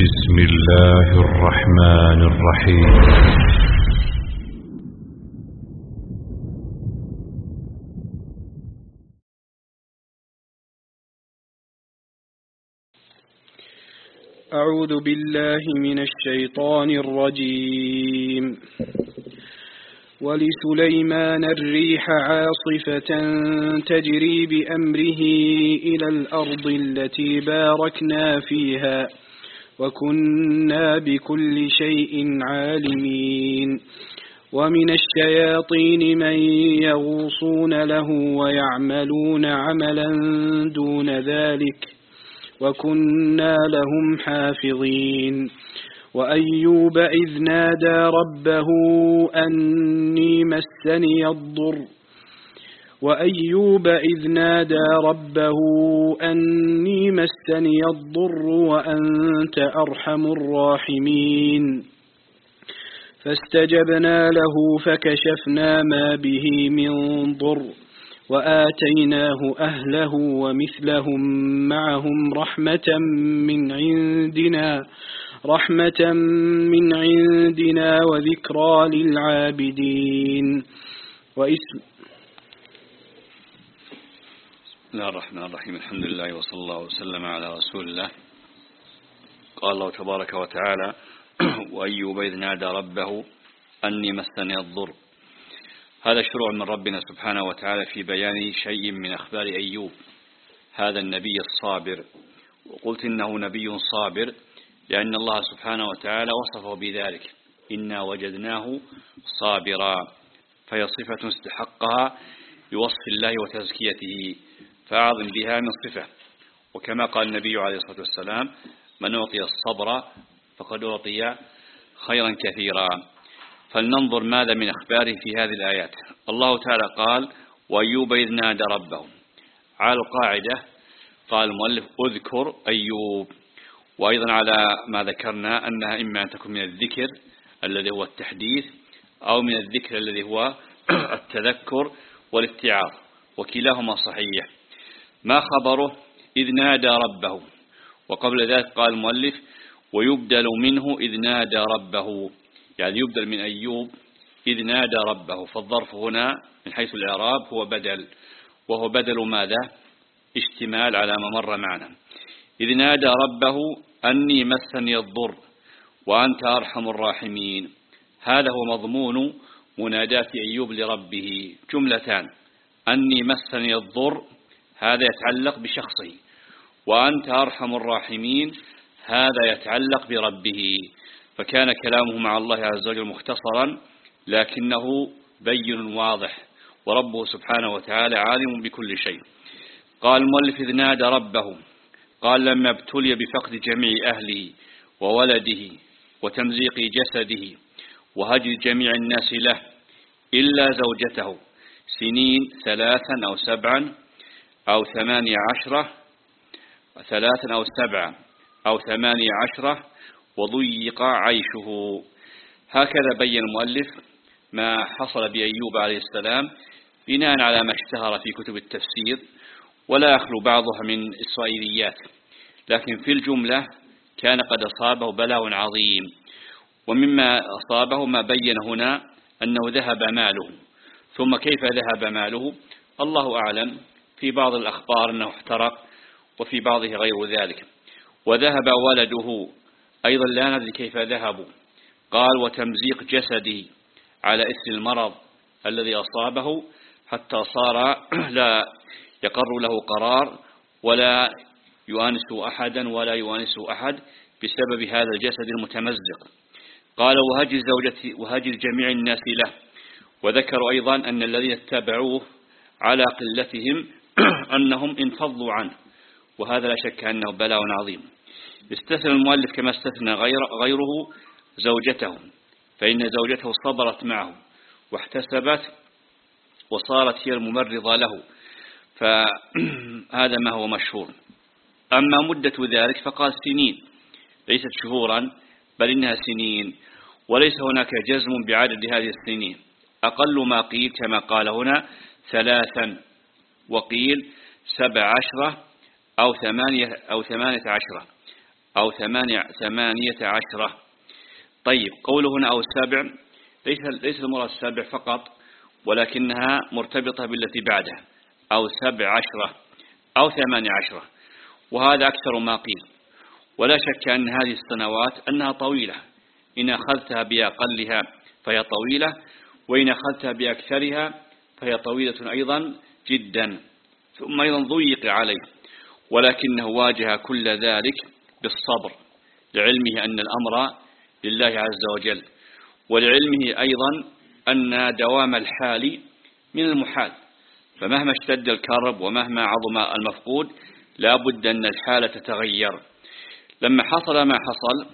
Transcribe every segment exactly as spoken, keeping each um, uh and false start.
بسم الله الرحمن الرحيم. أعوذ بالله من الشيطان الرجيم. ولسليمان الريح عاصفة تجري بأمره إلى الأرض التي باركنا فيها وكنا بكل شيء عالمين. ومن الشياطين من يغوصون له ويعملون عملا دون ذلك وكنا لهم حافظين. وأيوب إذ نادى ربه أني مسني الضر وأيوب إذ نادى ربه أني مسني الضر وأنت أرحم الراحمين. فاستجبنا له فكشفنا ما به من ضر وآتيناه أهله ومثلهم معهم رحمة من عندنا رحمة من عندنا وذكرى للعابدين. واسم بسم الله الرحمن الرحيم. الحمد لله وصلى الله وسلم على رسول الله. قال الله تبارك وتعالى: وأيوب إذ نادى ربه أني مسني الضر. هذا شروع من ربنا سبحانه وتعالى في بيان شيء من أخبار أيوب، هذا النبي الصابر. وقلت إنه نبي صابر لأن الله سبحانه وتعالى وصفه بذلك: إنا وجدناه صابرا، فهي صفة استحقها بوصف الله وتزكيته، فأعظم بها من صفة. وكما قال النبي عليه الصلاة والسلام: من أعطي الصبر فقد أعطي خيرا كثيرا. فلننظر ماذا من أخباره في هذه الآيات. الله تعالى قال: وأيوب إذ نادى ربه. على القاعدة قال المؤلف: أذكر أيوب. وأيضا على ما ذكرنا أنها إما أن تكون من الذكر الذي هو التحديث أو من الذكر الذي هو التذكر والاستعاذ، وكلاهما صحيح. ما خبره؟ إذ نادى ربه. وقبل ذلك قال المؤلف: ويبدل منه إذ نادى ربه، يعني يبدل من أيوب إذ نادى ربه. فالظرف هنا من حيث الإعراب هو بدل، وهو بدل ماذا؟ اشتمال على ما مر معنا. إذ نادى ربه أني مسني الضر وأنت أرحم الراحمين. هذا هو مضمون مناداة أيوب لربه، جملتان: أني مسني الضر، هذا يتعلق بشخصه، وأنت أرحم الراحمين، هذا يتعلق بربه. فكان كلامه مع الله عز وجل مختصرا لكنه بين واضح، وربه سبحانه وتعالى عالم بكل شيء. قال المؤلف: إذ نادى ربه، قال: لما ابتلي بفقد جميع أهله وولده وتمزيق جسده وهجر جميع الناس له إلا زوجته سنين ثلاثا أو سبعا أو ثمانية عشرة ثلاثا أو سبعا أو ثمانية عشرة وضيق عيشه. هكذا بين المؤلف ما حصل بأيوب عليه السلام بناء على ما اشتهر في كتب التفسير، ولا يخلو بعضها من إسرائيليات، لكن في الجملة كان قد أصابه بلاء عظيم. ومما أصابه ما بين هنا أنه ذهب ماله. ثم كيف ذهب ماله؟ الله أعلم. في بعض الأخبار أنه احترق، وفي بعضه غير ذلك. وذهب ولده أيضا لا ندري كيف ذهبوا. قال: وتمزيق جسده، على إثر المرض الذي أصابه حتى صار لا يقر له قرار ولا يؤانس أحدا ولا يؤانس أحد بسبب هذا الجسد المتمزق. قال: وهجر زوجته وهجر جميع الناس له. وذكروا أيضا أن الذين اتبعوه على قلتهم أنهم انفضوا عنه، وهذا لا شك أنه بلاء عظيم. استثنى المؤلف كما استثنى غير غيره زوجته، فإن زوجته صبرت معه واحتسبت وصارت هي الممرضة له، فهذا ما هو مشهور. أما مدة ذلك فقال سنين، ليست شهورا بل إنها سنين، وليس هناك جزم بعدد هذه السنين. أقل ما قيل كما قال هنا ثلاثا، وقيل سبع عشرة أو ثمانية أو ثمانية عشرة، أو ثمانية عشرة. طيب قوله هنا أو سبع ليس ليس المراد السبع فقط، ولكنها مرتبطة بالتي بعدها، أو سبع عشرة أو ثمانية عشرة، وهذا أكثر ما قيل. ولا شك أن هذه السنوات أنها طويلة، إن أخذتها بأقلها فهي طويلة، وإن أخذتها بأكثرها فهي طويلة أيضا جدا. ثم أيضا ضيق عليه، ولكنه واجه كل ذلك بالصبر، لعلمه أن الأمر لله عز وجل، ولعلمه أيضا أن دوام الحال من المحال، فمهما اشتد الكرب ومهما عظم المفقود لا بد أن الحالة تتغير. لما حصل ما حصل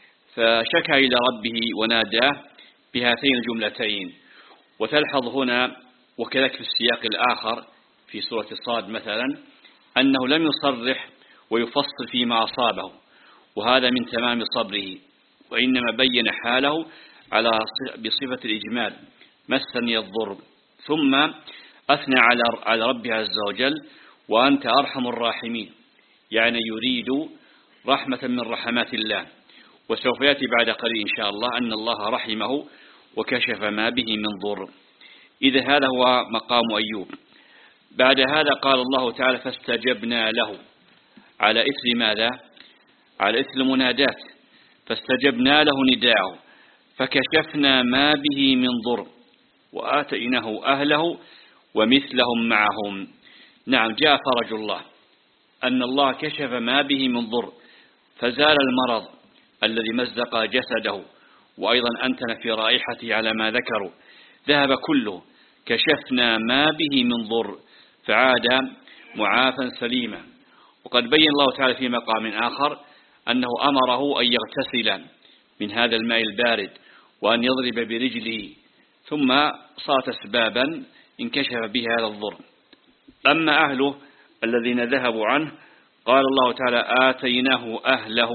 فشكى إلى ربه وناداه بهاتين الجملتين. وتلحظ هنا وكذلك في السياق الآخر في سورة صاد مثلا أنه لم يصرح ويفصل فيما أصابه، وهذا من تمام صبره، وإنما بين حاله على بصفة الإجمال: مسني الضر، ثم أثنى على على ربه عز وجل: وأنت أرحم الراحمين، يعني يريد رحمة من رحمات الله. وسوف يأتي بعد قليل إن شاء الله أن الله رحمه وكشف ما به من ضر. إذا هذا هو مقام أيوب. بعد هذا قال الله تعالى: فاستجبنا له، على إثر ماذا؟ على إثر المنادات، فاستجبنا له نداءه فكشفنا ما به من ضر وآتيناه أهله ومثلهم معهم. نعم، جاء فرج الله، أن الله كشف ما به من ضر، فزال المرض الذي مزق جسده وأيضا أنتن في رائحته على ما ذكروا، ذهب كله. كشفنا ما به من ضر فعاد معافا سليما. وقد بين الله تعالى في مقام آخر أنه أمره أن يغتسل من هذا الماء البارد وأن يضرب برجله، ثم صارت أسبابا انكشف به هذا الضر. أما أهله الذين ذهبوا عنه قال الله تعالى: آتيناه أهله،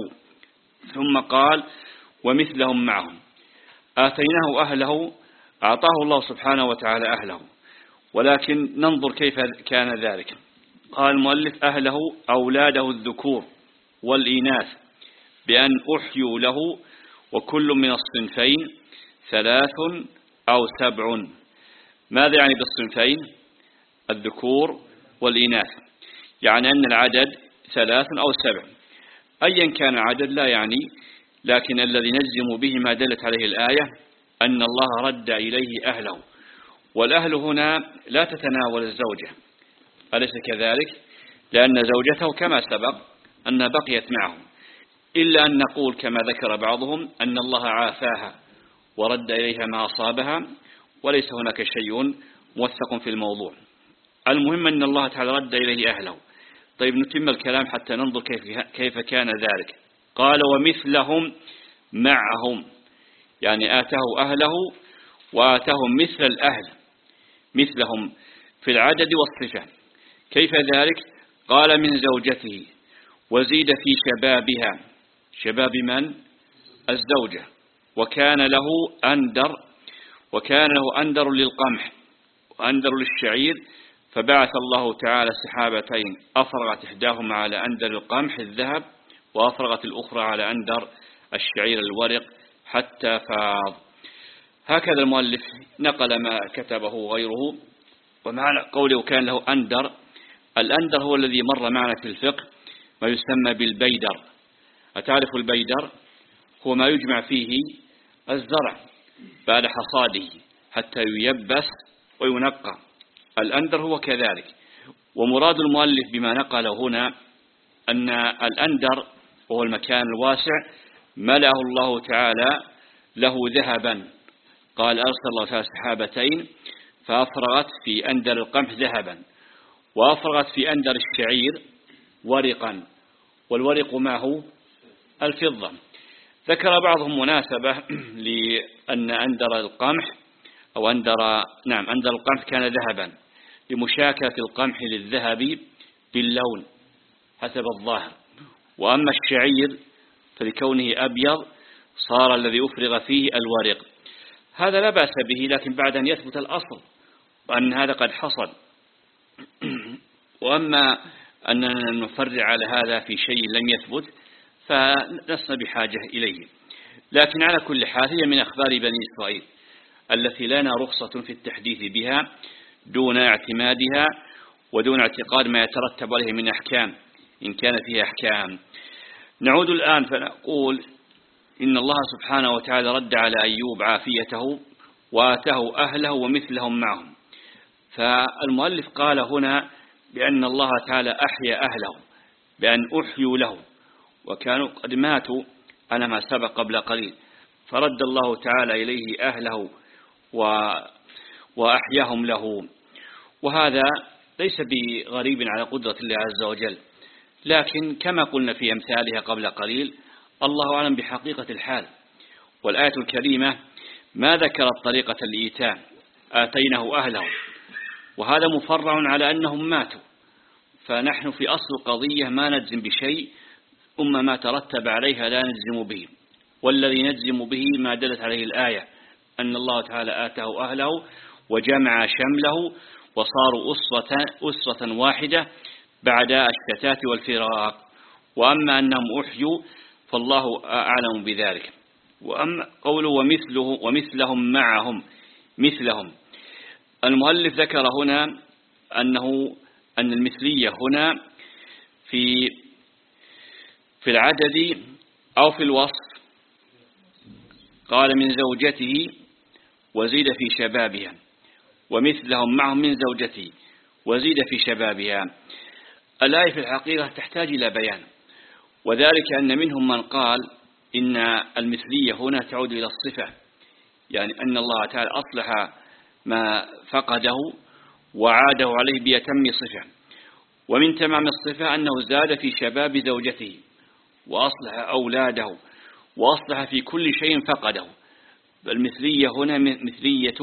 ثم قال: ومثلهم معهم. آتيناه أهله، أعطاه الله سبحانه وتعالى أهله، ولكن ننظر كيف كان ذلك. قال المؤلف: أهله أولاده الذكور والإناث بأن أحيوا له، وكل من الصنفين ثلاث أو سبع. ماذا يعني بالصنفين؟ الذكور والإناث، يعني أن العدد ثلاث أو سبع، أيا كان العدد لا يعني، لكن الذي نجزم به ما دلت عليه الآية أن الله رد إليه أهله. والأهل هنا لا تتناول الزوجة، أليس كذلك؟ لأن زوجته كما سبق أن بقيت معه، إلا أن نقول كما ذكر بعضهم أن الله عافاها ورد إليها ما أصابها، وليس هناك شيء موثق في الموضوع. المهم أن الله تعالى رد إليه أهله. طيب نتم الكلام حتى ننظر كيف, كيف كان ذلك. قال: ومثلهم معهم، يعني آتاه أهله وآتاهم مثل الأهل، مثلهم في العدد والصفة. كيف ذلك؟ قال: من زوجته، وزيد في شبابها، شباب من؟ الزوجة. وكان له أندر، وكان له أندر للقمح وأندر للشعير، فبعث الله تعالى سحابتين أفرغت إحداهما على أندر القمح الذهب، وأفرغت الأخرى على أندر الشعير الورق، حتى فاض. هكذا المؤلف نقل ما كتبه غيره. ومعنى قوله كان له أندر، الأندر هو الذي مر معنا في الفقه ما يسمى بالبيدر. أتعرف البيدر؟ هو ما يجمع فيه الزرع بعد حصاده حتى ييبس وينقى. الأندر هو كذلك. ومراد المؤلف بما نقله هنا أن الأندر وهو المكان الواسع ملأه الله تعالى له ذهبا. قال: أرسل الله تعالى سحابتين فأفرغت في أندر القمح ذهبا، وأفرغت في أندر الشعير ورقا، والورق ما هو؟ الفضة. ذكر بعضهم مناسبة لأن أندر القمح أو أندر نعم أندر القمح كان ذهبا لمشاكلة القمح للذهب باللون حسب الظاهر، وأما الشعير فلكونه أبيض صار الذي أفرغ فيه الورق. هذا لا بأس به، لكن بعد أن يثبت الأصل وأن هذا قد حصل. وأما أننا نفرع على هذا في شيء لم يثبت فلسنا بحاجة إليه. لكن على كل حال هي من أخبار بني إسرائيل التي لنا رخصة في التحديث بها دون اعتمادها ودون اعتقاد ما يترتب عليه من أحكام إن كان فيها أحكام. نعود الآن فنقول إن الله سبحانه وتعالى رد على أيوب عافيته وآتاه أهله ومثلهم معهم. فالمؤلف قال هنا بأن الله تعالى أحيا أهله بأن أحيوا له وكانوا قد ماتوا على ما سبق قبل قليل، فرد الله تعالى إليه أهله وأحياهم له. وهذا ليس بغريب على قدرة الله عز وجل، لكن كما قلنا في أمثالها قبل قليل الله أعلم بحقيقة الحال. والآية الكريمة ما ذكرت طريقة الإيتاء، آتيناه أهله، وهذا مفرع على أنهم ماتوا. فنحن في أصل القضية ما نجزم بشيء ثم ما ترتب عليها لا نجزم به، والذي نجزم به ما دلت عليه الآية أن الله تعالى آتاه أهله وجمع شمله وصاروا أسرة, أسرة واحدة بعد الشتات والفراق. وأما أنهم أحيوا فالله أعلم بذلك. وأما قوله ومثله ومثلهم معهم، مثلهم، المؤلف ذكر هنا أنه أن المثلية هنا في في العدد أو في الوصف. قال من زوجته وزيد في شبابها، ومثلهم معهم من زوجته وزيد في شبابها. الآية في الحقيقة تحتاج إلى بيان، وذلك أن منهم من قال إن المثلية هنا تعود إلى الصفة، يعني أن الله تعالى أصلح ما فقده وعاده عليه بأتم صفة، ومن تمام الصفة أنه زاد في شباب زوجته وأصلح أولاده وأصلح في كل شيء فقده. فالمثلية هنا مثلية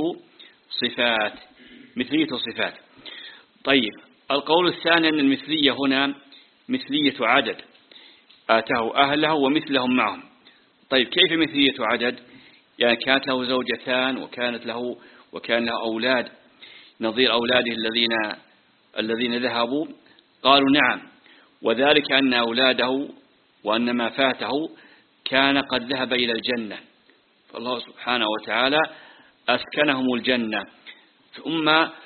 صفات، مثلية صفات. طيب، القول الثاني أن المثلية هنا مثلية عدد، آتاه أهله ومثلهم معهم. طيب، كيف مثلية عدد؟ يعني كانت له زوجتان وكانت له وكان له أولاد نظير أولاده الذين الذين ذهبوا. قالوا نعم، وذلك أن أولاده وأن ما فاته كان قد ذهب إلى الجنة، فالله سبحانه وتعالى أسكنهم الجنة. ثم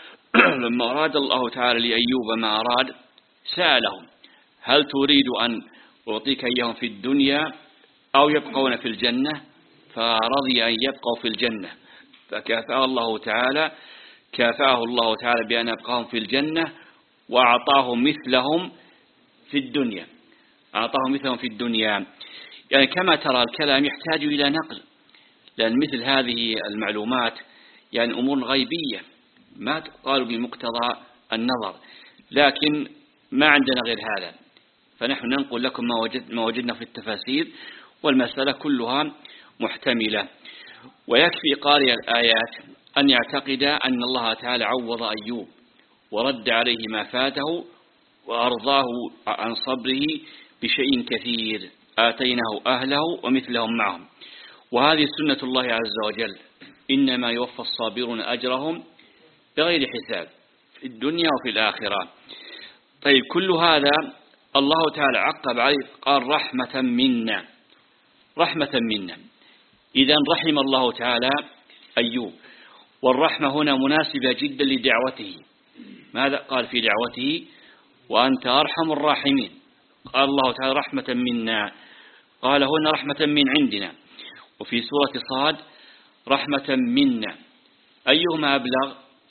لما أراد الله تعالى لأيوب ما أراد سألهم هل تريد أن أعطيك إياهم في الدنيا أو يبقون في الجنة؟ فرضي أن يبقوا في الجنة، فكافأه الله تعالى كافأه الله تعالى بأن يبقاهم في الجنة وأعطاه مثلهم في الدنيا، أعطاه مثلهم في الدنيا. يعني كما ترى الكلام يحتاج إلى نقل، لأن مثل هذه المعلومات يعني أمور غيبية ما تقال بمقتضى النظر، لكن ما عندنا غير هذا، فنحن ننقل لكم ما, وجد ما وجدنا في التفاسير، والمسألة كلها محتملة. ويكفي قارئ الآيات أن يعتقد أن الله تعالى عوض أيوب ورد عليه ما فاته وأرضاه عن صبره بشيء كثير، آتيناه أهله ومثلهم معهم. وهذه سنة الله عز وجل، إنما يوفى الصابرون أجرهم بغير حساب في الدنيا وفي الآخرة. طيب، كل هذا الله تعالى عقب عليه قال رحمة منا، رحمة منا. إذن رحم الله تعالى أيوب، والرحمة هنا مناسبة جدا لدعوته. ماذا قال في دعوته؟ وأنت أرحم الراحمين. قال الله تعالى رحمة منا، قال هنا رحمة من عندنا. وفي سورة صاد رحمة منا، أيهما أبلغ،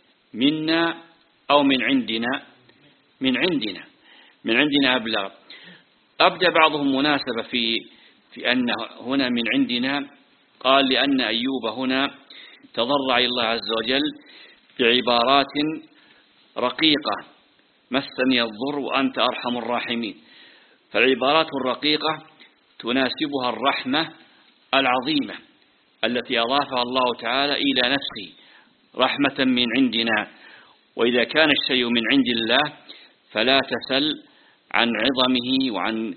منا أو من عندنا؟ من عندنا، من عندنا أبلغ. أبدأ بعضهم مناسبة في في أن هنا من عندنا، قال لأن أيوب هنا تضرع إلى الله عز وجل بعبارات رقيقة، مسني الضر وأنت أرحم الراحمين. فالعبارات الرقيقة تناسبها الرحمة العظيمة التي أضافها الله تعالى إلى نفسه، رحمة من عندنا. وإذا كان الشيء من عند الله فلا تسل عن عظمه وعن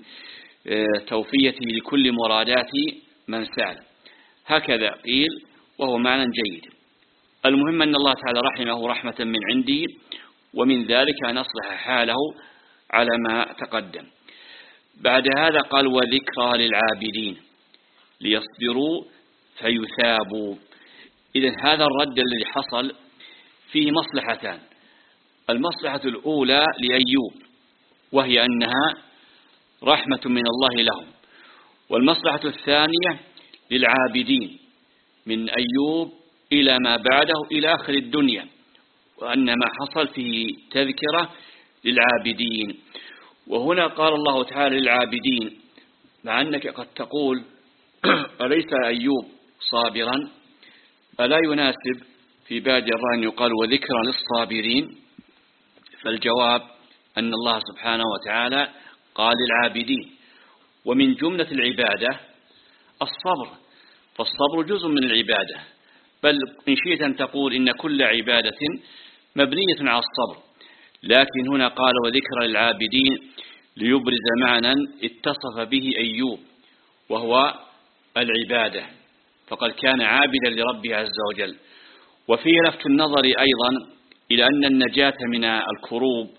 توفيته لكل مرادات من سأل. هكذا قيل، وهو معنى جيد. المهم أن الله تعالى رحمه رحمة من عندي، ومن ذلك أن أصلح حاله على ما تقدم. بعد هذا قال وذكرى للعابدين ليصبروا فيثابوا. إذن هذا الرد الذي حصل فيه مصلحتان. المصلحة الأولى لأيوب وهي أنها رحمة من الله لهم، والمصلحة الثانية للعابدين من أيوب إلى ما بعده إلى آخر الدنيا، وأن ما حصل فيه تذكرة للعابدين. وهنا قال الله تعالى للعابدين، مع أنك قد تقول أليس أيوب صابرا؟ ألا يناسب في بادئ الرأي أن يقال وذكرى للصابرين؟ فالجواب أن الله سبحانه وتعالى قال للعابدين، ومن جملة العبادة الصبر، فالصبر جزء من العبادة، بل إن شئت أن تقول إن كل عبادة مبنية على الصبر، لكن هنا قال وذكرى للعابدين ليبرز معنى اتصف به أيوب وهو العبادة، فقد كان عابدا لربه عز وجل. وفيه لفت النظر أيضا إلى أن النجاة من الكروب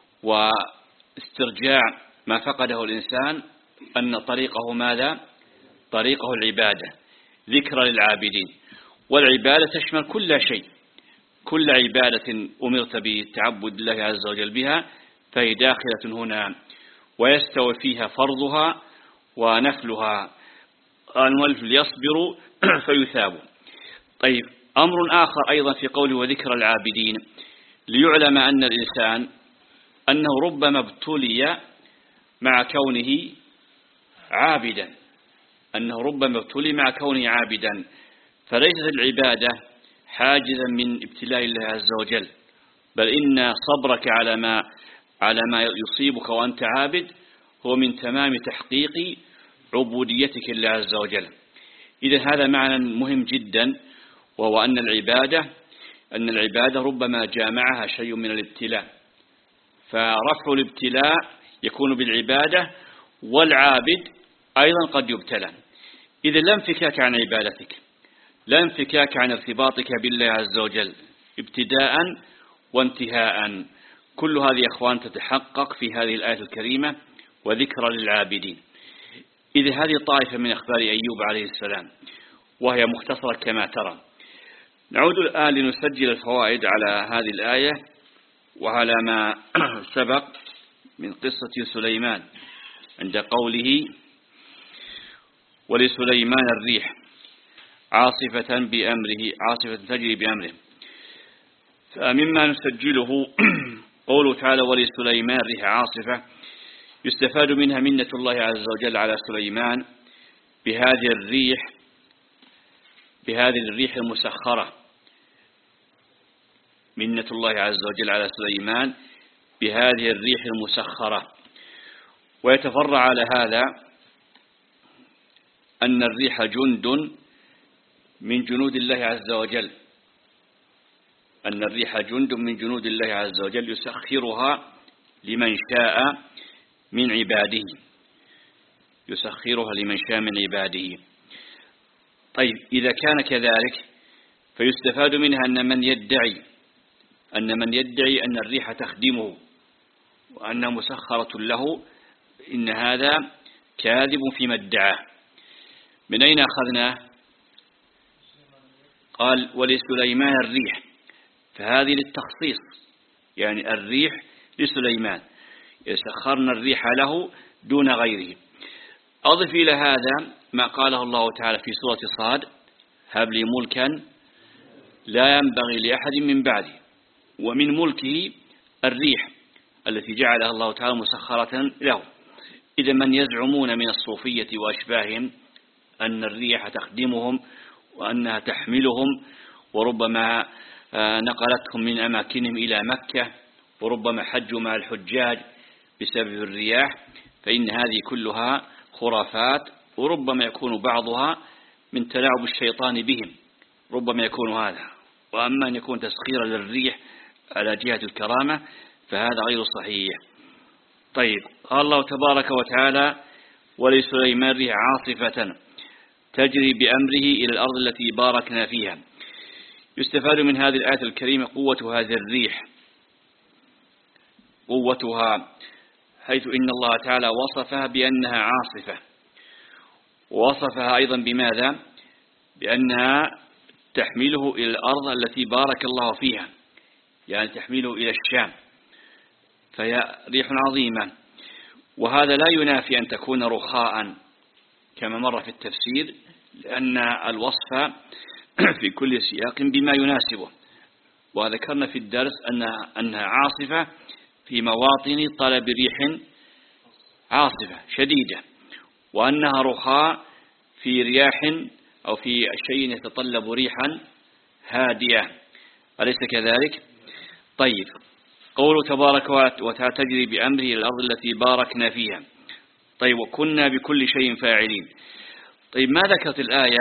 واسترجاع ما فقده الإنسان أن طريقه ماذا؟ طريقه العبادة، ذكرى للعابدين. والعبادة تشمل كل شيء، كل عبادة أمرت بتعبد الله عز وجل بها فهي داخلة هنا، ويستوي فيها فرضها ونفلها. المؤلف ليصبروا فيثابوا. طيب، أمر آخر أيضا في قوله وذكر العابدين ليعلم أن الإنسان أنه ربما ابتلي مع كونه عابدا، أنه ربما ابتلي مع كونه عابدا، فليست العبادة حاجزا من ابتلاء الله عز وجل، بل إن صبرك على ما على ما يصيبك وأنت عابد هو من تمام تحقيق عبوديتك لله عز وجل. إذا هذا معنى مهم جدا، وهو أن العبادة أن العبادة ربما جامعها شيء من الابتلاء، فرفع الابتلاء يكون بالعبادة، والعابد أيضا قد يبتلى. إذا لا انفكاك عن عبادتك، لا انفكاك عن ارتباطك بالله عز وجل ابتداء وانتهاء. كل هذه أخوان تتحقق في هذه الآية الكريمة وذكرى للعابدين. إذا هذه طائفة من أخبار أيوب عليه السلام، وهي مختصرة كما ترى. نعود الآن لنسجل الفوائد على هذه الآية وعلى ما سبق من قصة سليمان عند قوله ولسليمان الريح عاصفة بأمره عاصفة تجري بأمره. فمما نسجله قوله تعالى ولسليمان الريح عاصفة، يستفاد منها منة الله عز وجل على سليمان بهذه الريح بهذه الريح المسخرة، منة الله عز وجل على سليمان بهذه الريح المسخرة. ويتفرع على هذا أن الريح جند من جنود الله عز وجل، أن الريح جند من جنود الله عز وجل يسخرها لمن شاء من عباده، يسخرها لمن شاء من عباده. طيب، إذا كان كذلك فيستفاد منها أن من يدعي أن من يدعي أن الريح تخدمه وأنها مسخرة له، إن هذا كاذب فيما ادعاه. من أين أخذناه؟ قال ولسليمان الريح، فهذه للتخصيص، يعني الريح لسليمان، يسخرنا الريح له دون غيره. أضف إلى هذا ما قاله الله تعالى في سورة صاد هب لي ملكا لا ينبغي لأحد من بعدي، ومن ملكه الريح التي جعلها الله تعالى مسخرة له. إذا من يزعمون من الصوفية وأشباههم أن الريح تخدمهم وأنها تحملهم وربما نقلتهم من أماكنهم إلى مكة وربما حجوا مع الحجاج بسبب الرياح، فإن هذه كلها خرافات، وربما يكون بعضها من تلاعب الشيطان بهم، ربما يكون هذا. وأما أن يكون تسخيرا للريح على جهة الكرامة فهذا غير صحيح. طيب، قال الله تبارك وتعالى ولسليمان ريح عاصفة تجري بأمره إلى الأرض التي باركنا فيها. يستفاد من هذه الآية الكريمة قوة هذه الريح، قوتها حيث إن الله تعالى وصفها بأنها عاصفة، ووصفها أيضا بماذا؟ بأنها تحمله إلى الأرض التي بارك الله فيها، يعني تحمله إلى الشام، فهي ريح عظيمة. وهذا لا ينافي أن تكون رخاء كما مر في التفسير، لأن الوصف في كل سياق بما يناسبه. وذكرنا في الدرس أنها, أنها عاصفة في مواطن طلب ريح عاصفة شديدة، وأنها رخاء في رياح أو في شيء يتطلب ريحا هادئة، أليس كذلك؟ طيب، قوله تبارك وتعالى تجري بأمره إلى الأرض التي باركنا فيها. طيب، وكنا بكل شيء فاعلين. طيب، ما ذكرت الآية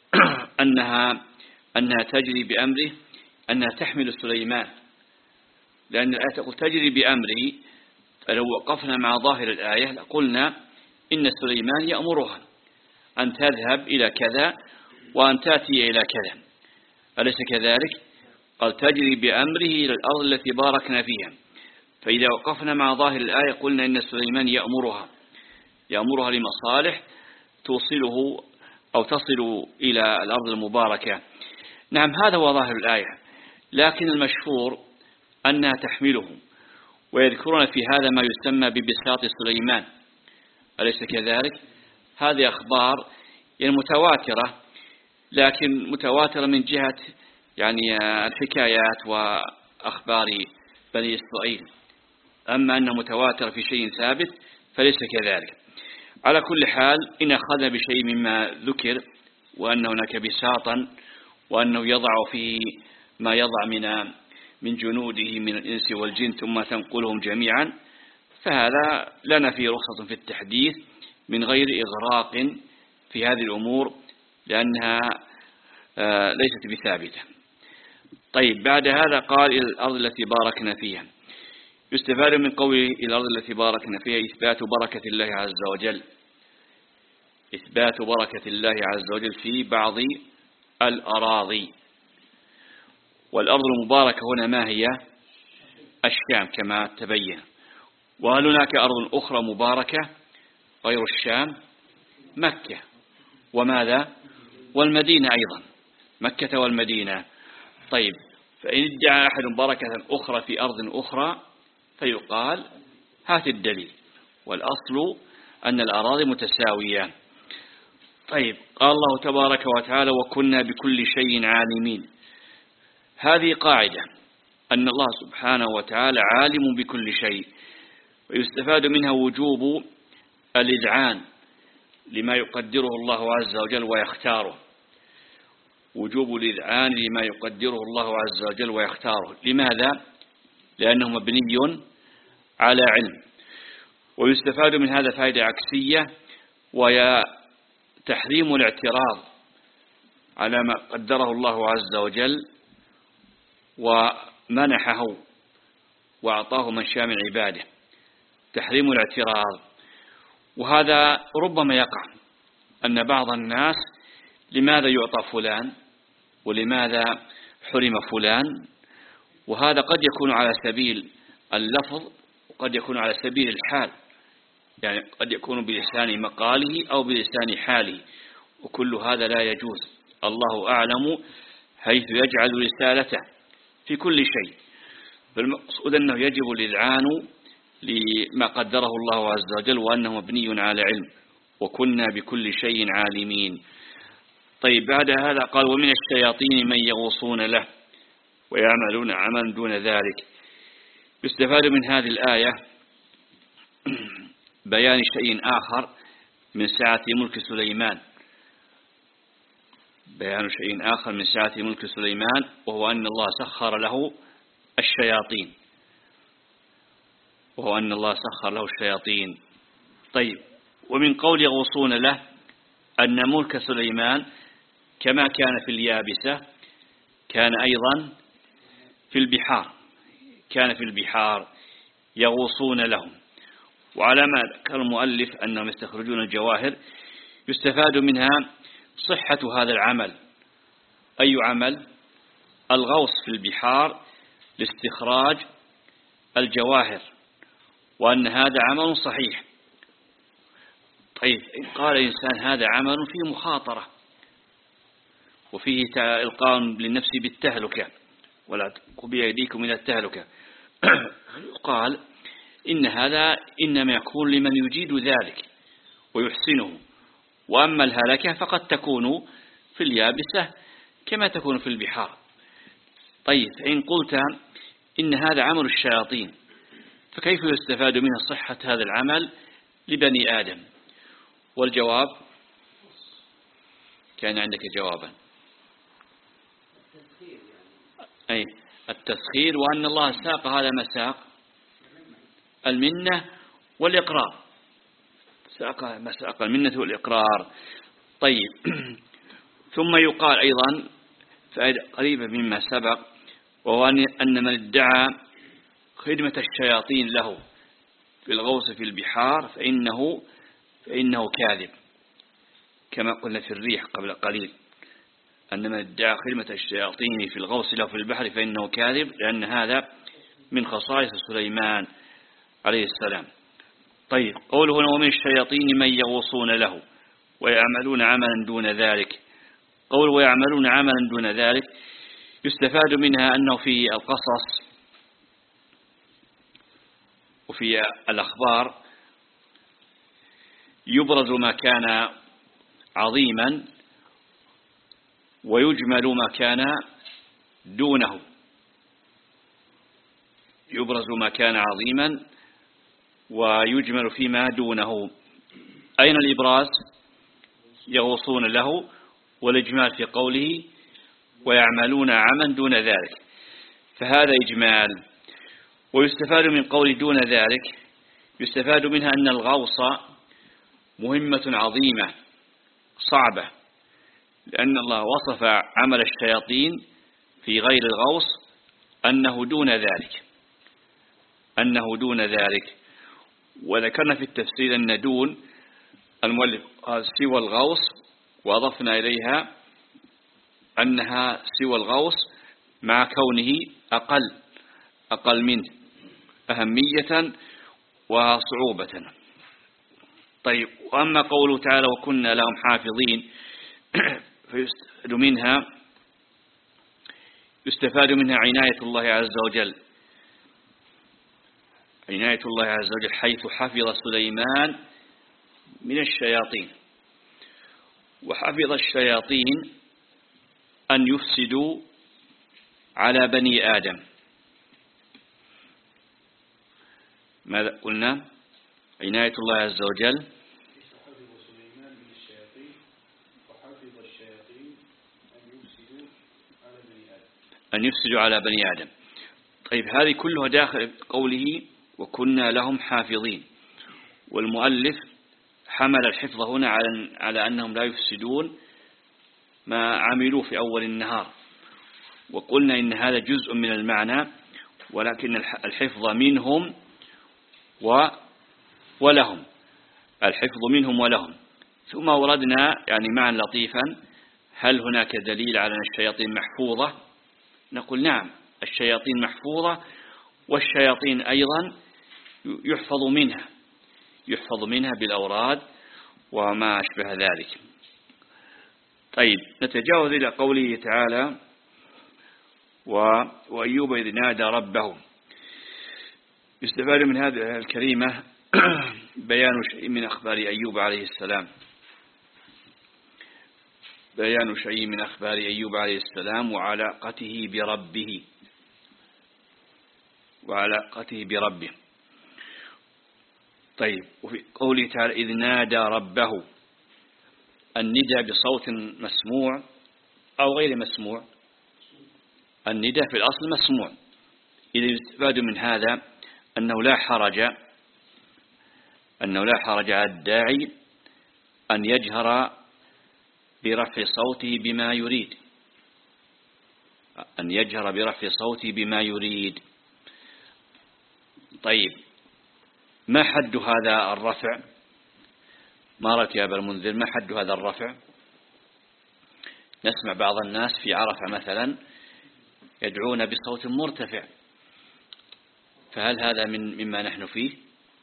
أنها أنها تجري بأمره، أنها تحمل سليمان؟ لأن الآية تقول تجري بأمره، لو وقفنا مع ظاهر الآية لقلنا إن سليمان يأمرها أن تذهب إلى كذا وأن تأتي إلى كذا، أليس كذلك؟ قال تجري بأمره إلى الأرض التي باركنا فيها. فإذا وقفنا مع ظاهر الآية قلنا إن سليمان يأمرها يأمرها لمصالح توصله أو تصل إلى الأرض المباركة. نعم، هذا هو ظاهر الآية، لكن المشهور أنها تحمله، ويذكرون في هذا ما يسمى ببساط سليمان، أليس كذلك؟ هذه أخبار يعني متواترة، لكن متواترة من جهة يعني الحكايات وأخبار بني إسرائيل، أما أنها متواترة في شيء ثابت فليس كذلك. على كل حال، إن أخذ بشيء مما ذكر، وأن هناك بساطا، وأنه يضع فيه ما يضع من من جنوده من الإنس والجن ثم تنقلهم جميعا، فهذا لنا فيه رخصة في التحديث من غير إغراق في هذه الأمور، لأنها ليست بثابتة. طيب، بعد هذا قال إلى الأرض التي باركنا فيها. يستفاد من قوله إلى الأرض التي باركنا فيها إثبات بركة الله عز وجل، إثبات بركة الله عز وجل في بعض الأراضي. والأرض المباركة هنا ما هي؟ الشام كما تبين. وهل هناك أرض أخرى مباركة غير الشام؟ مكة، وماذا؟ والمدينة أيضا، مكة والمدينة. طيب، فإن ادعى أحد بركة أخرى في أرض أخرى فيقال هات الدليل، والأصل أن الأراضي متساوية. طيب، قال الله تبارك وتعالى وكنا بكل شيء عالمين. هذه قاعدة، أن الله سبحانه وتعالى عالم بكل شيء، ويستفاد منها وجوب الإذعان لما يقدره الله عز وجل ويختاره، وجوب الإذعان لما يقدره الله عز وجل ويختاره. لماذا؟ لأنه مبني على علم. ويستفاد من هذا فائدة عكسية، وهي تحريم الاعتراض على ما قدره الله عز وجل ومنحه وأعطاه من شاء من عباده، تحريم الاعتراض. وهذا ربما يقع أن بعض الناس لماذا يعطى فلان ولماذا حرم فلان، وهذا قد يكون على سبيل اللفظ وقد يكون على سبيل الحال، يعني قد يكون بلسان مقاله أو بلسان حاله، وكل هذا لا يجوز. الله أعلم حيث يجعل رسالته في كل شيء. فالمقصود أنه يجب الإذعان لما قدره الله عز وجل، وأنه مبني على علم، وكنا بكل شيء عالمين. طيب، بعد هذا قال ومن الشياطين من يغوصون له ويعملون عملا دون ذلك. يستفاد من هذه الآية بيان شيء آخر من سعة ملك سليمان، بيان شيء آخر من سعة ملك سليمان، وهو أن الله سخر له الشياطين وهو أن الله سخر له الشياطين. طيب، ومن قول يغوصون له أن ملك سليمان كما كان في اليابسة كان أيضا في البحار، كان في البحار يغوصون لهم. وعلى ما ذكر المؤلف أنهم يستخرجون الجواهر، يستفاد منها صحة هذا العمل. أي عمل؟ الغوص في البحار لاستخراج الجواهر، وأن هذا عمل صحيح. طيب قال الإنسان هذا عمل فيه مخاطرة وفيه إلقاء للنفس بالتهلكة ولا تلقوا بأيديكم إلى التهلكة. قال إن هذا إنما يكون لمن يجيد ذلك ويحسنه، وأما الهلكة فقد تكون في اليابسة كما تكون في البحار. طيب إن قلت إن هذا عمل الشياطين فكيف يستفاد منه صحة هذا العمل لبني آدم؟ والجواب كان عندك جوابا، أي التسخير، وأن الله ساق هذا مساق المنة والإقرار، ساق مساق المنة والإقرار. طيب ثم يقال أيضا فائدة قريبة مما سبق، وهو أن من ادعى خدمة الشياطين له في الغوص في البحار فإنه فإنه كاذب، كما قلنا في الريح قبل قليل أن من ادعى خدمة الشياطين في الغوص له في البحر فإنه كاذب، لأن هذا من خصائص سليمان عليه السلام. طيب قوله هنا ومن الشياطين من يغوصون له ويعملون عملا دون ذلك، قوله ويعملون عملا دون ذلك يستفاد منها أنه في القصص وفي الأخبار يبرز ما كان عظيما ويجمل ما كان دونه، يبرز ما كان عظيما ويجمل فيما دونه. أين الإبراز؟ يغوصون له، والإجمال في قوله ويعملون عملا دون ذلك، فهذا إجمال. ويستفاد من قول دون ذلك، يستفاد منها أن الغوص مهمة عظيمة صعبة، لأن الله وصف عمل الشياطين في غير الغوص أنه دون ذلك، أنه دون ذلك. وذكرنا في التفسير أن دون المؤلف سوى الغوص، وأضفنا إليها أنها سوى الغوص مع كونه أقل أقل منه أهمية وصعوبة. طيب وأما قوله تعالى وكنا لهم حافظين فيستفاد منها يستفاد منها عناية الله عز وجل، عناية الله عز وجل حيث حفظ سليمان من الشياطين. وحفظ الشياطين أن يفسدوا على بني آدم. ماذا قلنا؟ عناية الله عز وجل أن يفسدوا على بني آدم. طيب هذه كلها داخل قوله وكنا لهم حافظين، والمؤلف حمل الحفظ هنا على على أنهم لا يفسدون ما عملوا في أول النهار، وقلنا إن هذا جزء من المعنى، ولكن الحفظ منهم و ولهم، الحفظ منهم ولهم. ثم وردنا يعني معنى لطيفا هل هناك دليل على أن الشياطين محفوظة؟ نقول نعم، الشياطين محفوظة، والشياطين أيضا يحفظ منها يحفظ منها بالأوراد وما أشبه ذلك. طيب نتجاوز إلى قوله تعالى وأيوب إذ نادى ربه. يستفاد من هذه الكلمة بيان شيء من أخبار أيوب عليه السلام، بيان شيء من أخبار أيوب عليه السلام وعلاقته بربه وعلاقته بربه. طيب وفي قوله تعالى إذ نادى ربه، الندى بصوت مسموع أو غير مسموع؟ الندى في الأصل مسموع. إذا يستفاد من هذا أنه لا حرج أنه لا حرج على الداعي أن يجهر برفع صوته بما يريد، أن يجهر برفع صوته بما يريد. طيب ما حد هذا الرفع؟ ما رأيك يا أبا المنذر، ما حد هذا الرفع؟ نسمع بعض الناس في عرفة مثلا يدعون بصوت مرتفع، فهل هذا من مما نحن فيه؟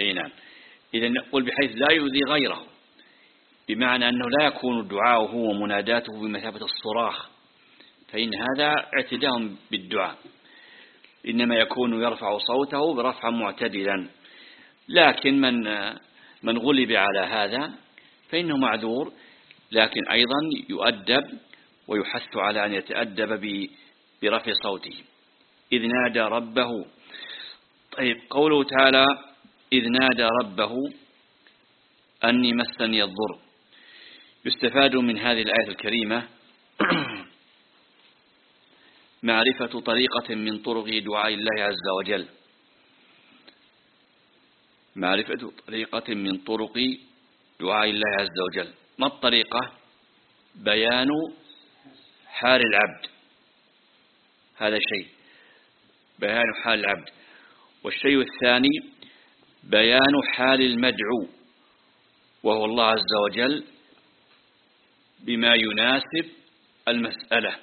أي نعم. إذا نقول بحيث لا يؤذي غيره، بمعنى أنه لا يكون دعاؤه ومناداته بمثابة الصراخ، فإن هذا اعتداء بالدعاء، إنما يكون يرفع صوته برفع معتدلا. لكن من من غلب على هذا فإنه معذور، لكن أيضا يؤدب ويحث على أن يتأدب برفع صوته إذ نادى ربه. طيب، قوله تعالى إذ نادى ربه أني مسني الضر، يستفاد من هذه الآية الكريمة معرفة طريقة من طرق دعاء الله عز وجل، معرفة طريقة من طرق دعاء الله عز وجل. ما الطريقة؟ بيان حال العبد، هذا شيء، بيان حال العبد. والشيء الثاني بيان حال المدعو، وهو الله عز وجل، بما يناسب المسألة.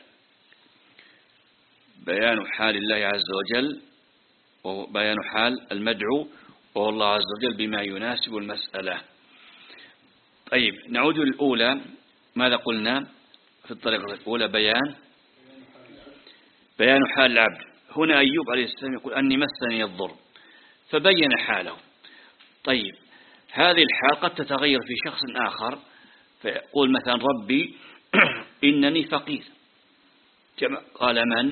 بيان حال الله عز وجل وهو بيان حال المدعو، وهو الله عز وجل، بما يناسب المسألة. طيب، نعود للأولى. ماذا قلنا في الطريقة الأولى؟ بيان بيان حال العبد. هنا أيوب عليه السلام يقول أني مسني الضر، فبين حاله. طيب، هذه الحال قد تتغير في شخص آخر، فيقول مثلا ربي إنني فقير، كما قال من؟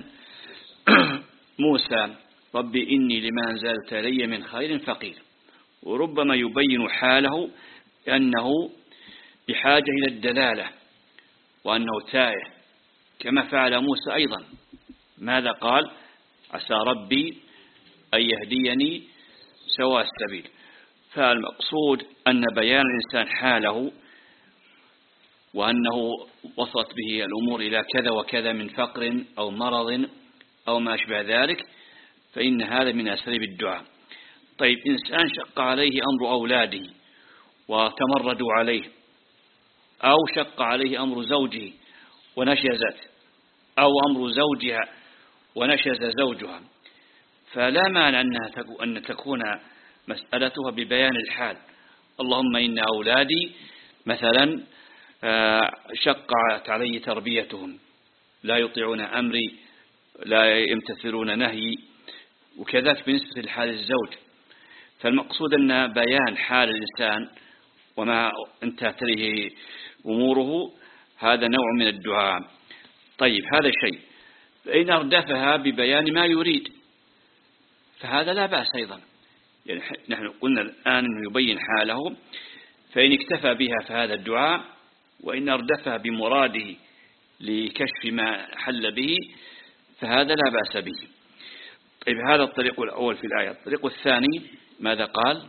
موسى ربي إني لما أنزلت لي من خير فقير. وربما يبين حاله أنه بحاجة إلى الدلالة وأنه تائه، كما فعل موسى أيضا. ماذا قال؟ عسى ربي أن يهديني سواء السبيل. فالمقصود أن بيان الإنسان حاله وأنه وصلت به الأمور إلى كذا وكذا من فقر أو مرض أو ما أشبه ذلك، فإن هذا من أساليب الدعاء. طيب، إنسان شق عليه أمر أولاده وتمردوا عليه، أو شق عليه أمر زوجه ونشزت، أو أمر زوجها ونشز زوجها، فلا مانع أن تكون مسألتها ببيان الحال. اللهم إن أولادي مثلا شقت علي تربيتهم، لا يطيعون أمري، لا يمتثلون نهي، وكذلك بالنسبة لحال الزوج. فالمقصود أن بيان حال الإنسان وما انتهت إليه أموره هذا نوع من الدعاء. طيب، هذا شيء. فإن أردفها ببيان ما يريد فهذا لا بأس أيضا. يعني نحن قلنا الآن أنه يبين حاله، فإن اكتفى بها فهذا الدعاء، وإن أردفها بمراده لكشف ما حل به فهذا لا بأس به. طيب، هذا الطريق الأول في الآية. الطريق الثاني ماذا قال؟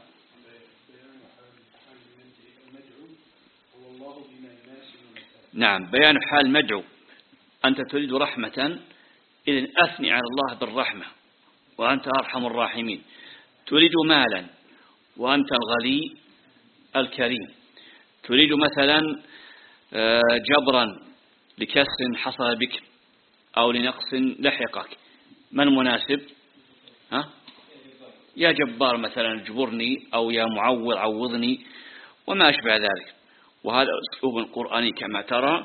نعم، بيان حال المدعو. أنت تريد رحمة، إذن أثني على الله بالرحمة وأنت أرحم الراحمين. تريد مالا وأنت الغني الكريم. تريد مثلا جبرا لكسر حصل بك أو لنقص لحقك، من مناسب؟ ها؟ يا جبار مثلا اجبرني، أو يا معوض عوضني، وما أشبه ذلك. وهذا أسلوب قرآني كما ترى،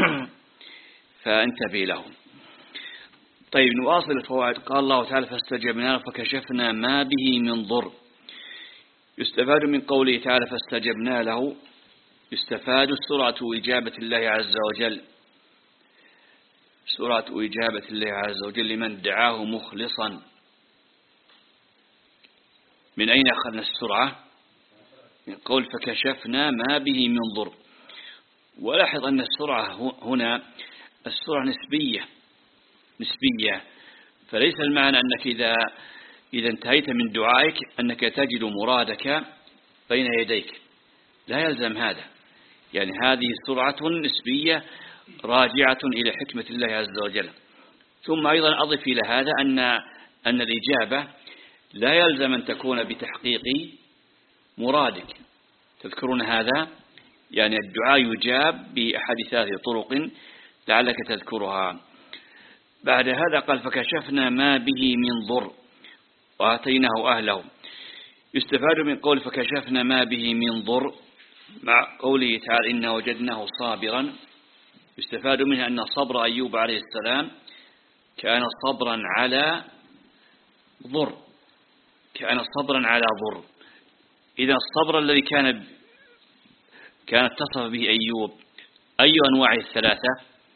فانتبه له. طيب، نواصل الفوائد. قال الله تعالى فاستجبنا له فكشفنا ما به من ضر. يستفاد من قوله تعالى فاستجبنا له، يستفاد سرعة إجابة الله عز وجل، سرعة إجابة الله عز وجل لمن دعاه مخلصا. من أين أخذنا السرعة؟ من قول فكشفنا ما به من ضر. ولاحظ أن السرعة هنا السرعة نسبية نسبية، فليس المعنى أنك إذا إذا انتهيت من دعائك أنك تجد مرادك بين يديك، لا يلزم هذا. يعني هذه سرعة نسبية راجعة إلى حكمة الله عز وجل. ثم أيضا أضف إلى هذا أن أن الإجابة لا يلزم أن تكون بتحقيق مرادك. تذكرون هذا؟ يعني الدعاء يجاب بأحد ثلاث طرق لعلك تذكرها. بعد هذا قال فكشفنا ما به من ضر وآتيناه أهله. يستفاد من قول فكشفنا ما به من ضر مع قوله تعالى إنا وجدناه صابرا. يستفاد منها أن صبر أيوب عليه السلام كان صبرا على ضر، كان صبرا على ضر. إذا الصبر الذي كان كان اتصف به أيوب أي أنواع الثلاثة؟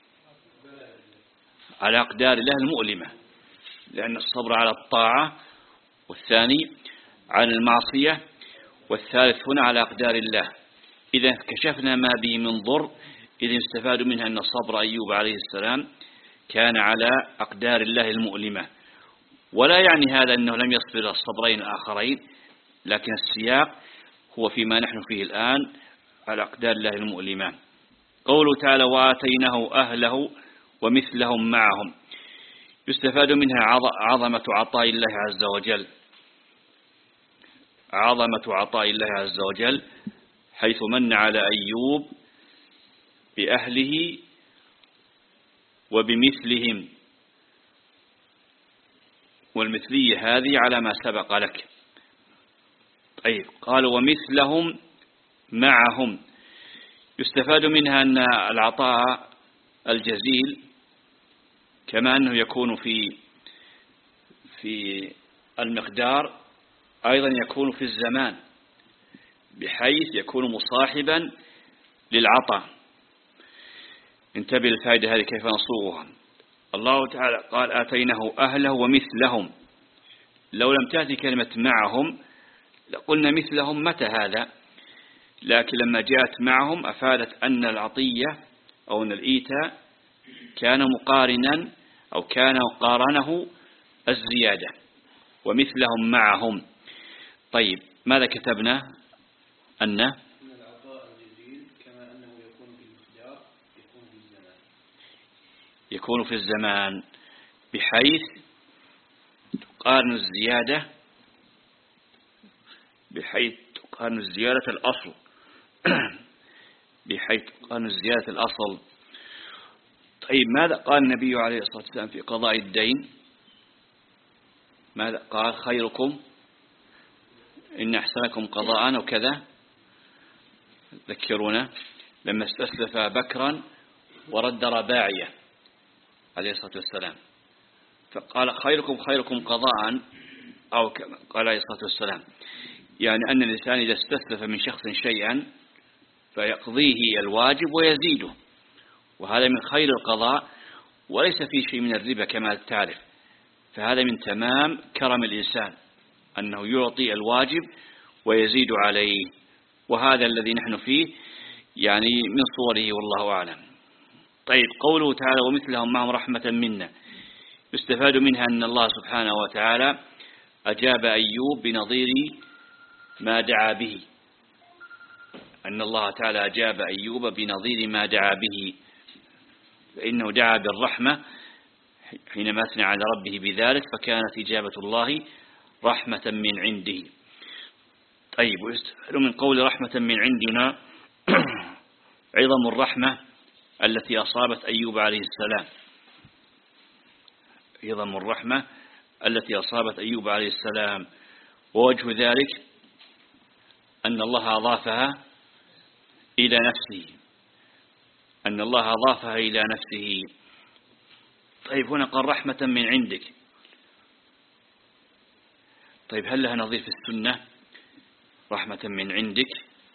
على أقدار الله المؤلمة، لأن الصبر على الطاعة، والثاني على المعصية، والثالث هنا على أقدار الله. إذا كشفنا ما به من ضر، إذا يستفاد منها أن صبر أيوب عليه السلام كان على أقدار الله المؤلمة. ولا يعني هذا أنه لم يصبر الصبرين الآخرين، لكن السياق هو فيما نحن فيه الآن على أقدار الله المؤلمة. قوله تعالى وآتيناه أهله ومثلهم معهم، يستفاد منها عظمة عطاء الله عز وجل، عظمة عطاء الله عز وجل، حيث من على أيوب بأهله وبمثلهم، والمثلية هذه على ما سبق لك. طيب قال ومثلهم معهم، يستفاد منها أن العطاء الجزيل كما أنه يكون في في المقدار أيضا يكون في الزمان، بحيث يكون مصاحبا للعطاء. انتبه الفائدة هذه كيف نصوغها. الله تعالى قال آتيناه أهله ومثلهم، لو لم تأتي كلمة معهم لقلنا مثلهم متى هذا، لكن لما جاءت معهم أفادت أن العطية أو أن الإيتاء كان مقارنا أو كان قارنه الزيادة، ومثلهم معهم. طيب ماذا كتبنا؟ أن العطاء الجزيل كما أنه يكون في المقدار يكون في الزمان، يكون في الزمان بحيث تقارن الزيادة بحيث تقارن الزيادة الأصل بحيث تقارن الزيادة الأصل. طيب ماذا قال النبي عليه الصلاة والسلام في قضاء الدين؟ ماذا قال؟ خيركم إن أحسنكم قضاء وكذا. ذكرونا لما استسلف بكرا ورد رباعية عليه الصلاة والسلام، فقال خيركم خيركم قضاء، أو قال عليه الصلاة والسلام يعني أن الإنسان إذا استسلف من شخص شيئا فيقضيه الواجب ويزيده، وهذا من خير القضاء، وليس فيه شيء من الربا كما تعرف. فهذا من تمام كرم الإنسان أنه يعطي الواجب ويزيد عليه، وهذا الذي نحن فيه يعني من صوره والله أعلم. طيب قوله تعالى ومثلهم معهم رحمة منا، يستفاد منها أن الله سبحانه وتعالى أجاب أيوب بنظير ما دعا به، أن الله تعالى أجاب أيوب بنظير ما دعا به، فإنه دعا بالرحمة حينما أثنى على ربه بذلك، فكانت إجابة الله رحمة من عنده. طيب ويستفاد من قول رحمة من عندنا عظم الرحمة التي أصابت أيوب عليه السلام، عظم الرحمة التي أصابت أيوب عليه السلام، ووجه ذلك أن الله أضافها إلى نفسه، أن الله أضافها إلى نفسه. طيب هنا قال رحمة من عندك. طيب هل لها نظير في السنة رحمة من عندك؟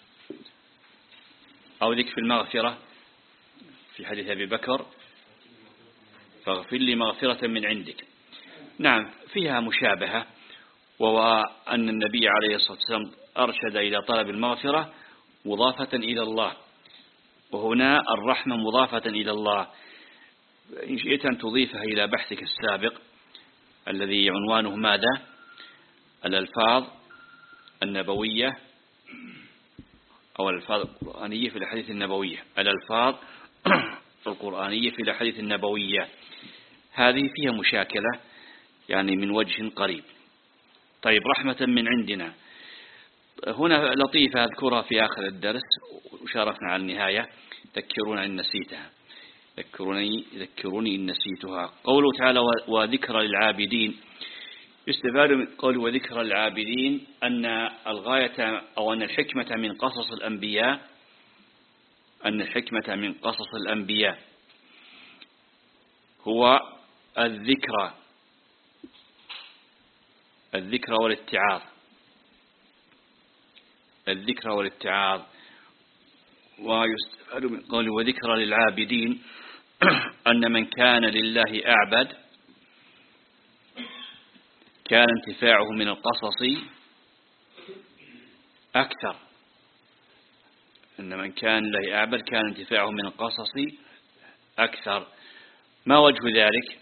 أو ذيك في المغفرة في حديث أبي بكر فاغفر لي مغفرة من عندك. نعم فيها مشابهة، وهو أن النبي عليه الصلاة والسلام أرشد إلى طلب المغفرة مضافة إلى الله، وهنا الرحمة مضافة إلى الله. إن شئت أن تضيفها إلى بحثك السابق الذي عنوانه ماذا؟ الألفاظ النبوية أو الألفاظ القرآنية في الأحاديث النبوية، الألفاظ القرآنية في الأحاديث النبوية، هذه فيها مشاكلة يعني من وجه قريب. طيب رحمة من عندنا هنا لطيفة أذكرها في آخر الدرس وشاركنا على النهاية، ذكروني إن نسيتها، ذكروني ذكروني إن نسيتها. قوله تعالى وذكر للعابدين، يستفاد من قول وذكر العابدين أن الغاية أو أن الحكمة من قصص الأنبياء أن الحكمة من قصص الأنبياء هو الذكرى الذكرى والاتعاظ الذكرى والاتعاظ. ويستفاد من قول وذكرى للعابدين أن من كان لله أعبد كان انتفاعه من القصص أكثر أن من كان لله أعبد كان انتفاعه من القصص أكثر. ما وجه ذلك؟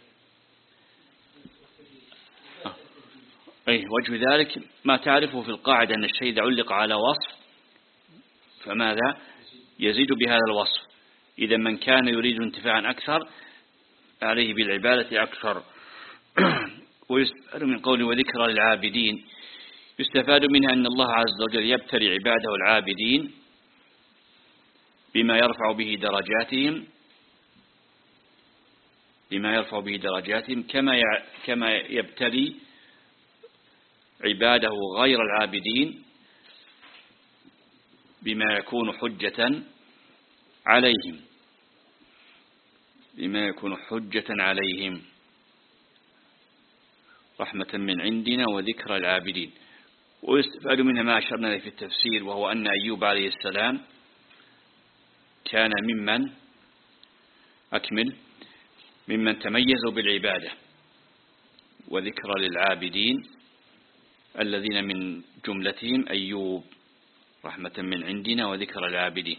أي وجه ذلك ما تعرفه في القاعدة أن الشيء إذا علق على وصف فماذا يزيد بهذا الوصف. إذا من كان يريد انتفاعا أكثر عليه بالعبادة أكثر. ويستفاد من قول وذكرى للعابدين يستفاد منها أن الله عز وجل يبتلي عباده العابدين بما يرفع به درجاتهم بما يرفع به درجاتهم كما كما يبتلي عباده غير العابدين بما يكون حجة عليهم بما يكون حجة عليهم رحمة من عندنا وذكرى العابدين. ويستفاد منها ما أشرنا إليه في التفسير وهو أن أيوب عليه السلام كان ممن أكمل ممن تميزوا بالعبادة وذكرى للعابدين الذين من جملتهم أيوب رحمة من عندنا وذكرى العابدين.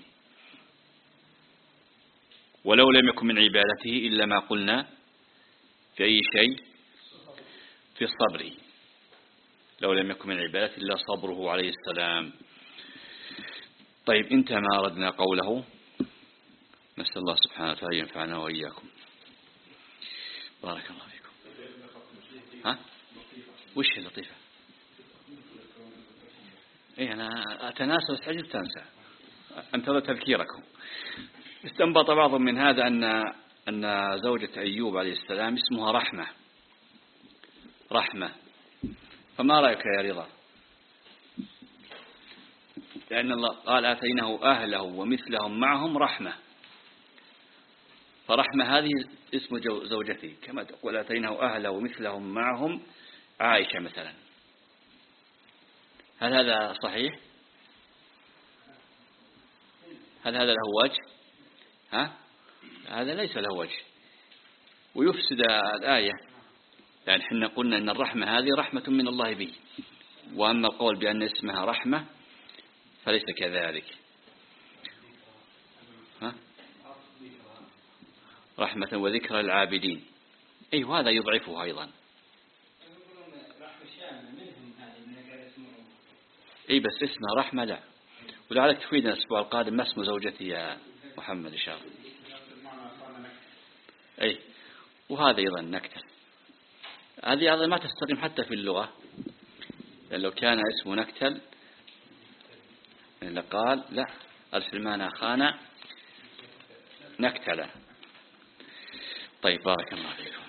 ولو لم يكن من عبادته إلا ما قلنا في أي شيء في الصبر لو لم يكن من عبادته إلا صبره عليه السلام. طيب انتهى ما أردنا قوله. نسأل الله سبحانه وتعالى ينفعنا وإياكم. بارك الله فيكم. ها وش هي لطيفة؟ إيه أنا أتناسى واستعجل تنسى أنتظر تذكيركم. استنبط بعض من هذا أن أن زوجة أيوب عليه السلام اسمها رحمة رحمة. فما رأيك يا رضا؟ لأن الله قال آتيناه أهله ومثلهم معهم رحمة فرحمة هذه اسم زوجته كما تقول آتيناه أهله ومثلهم معهم عائشة مثلا. هل هذا صحيح؟ هل هذا له وجه؟ ها؟ هذا ليس له وجه ويفسد الآية. يعني حنا قلنا أن الرحمة هذه رحمة من الله به وأما القول بأن اسمها رحمة فليس كذلك. ها؟ رحمة وذكرى العابدين. أي وهذا يضعفه أيضا. أي بس اسمها رحمة لا. ولعلك تفيدنا الأسبوع القادم ما اسم زوجتي يا محمد إن شاء الله. أي وهذا أيضا نكتة. هذه أيضا ما تستقيم حتى في اللغة. لأن لو كان اسمه نكتل لقال لا أرسل معنا أخانا نكتله. طيب بارك الله فيكم.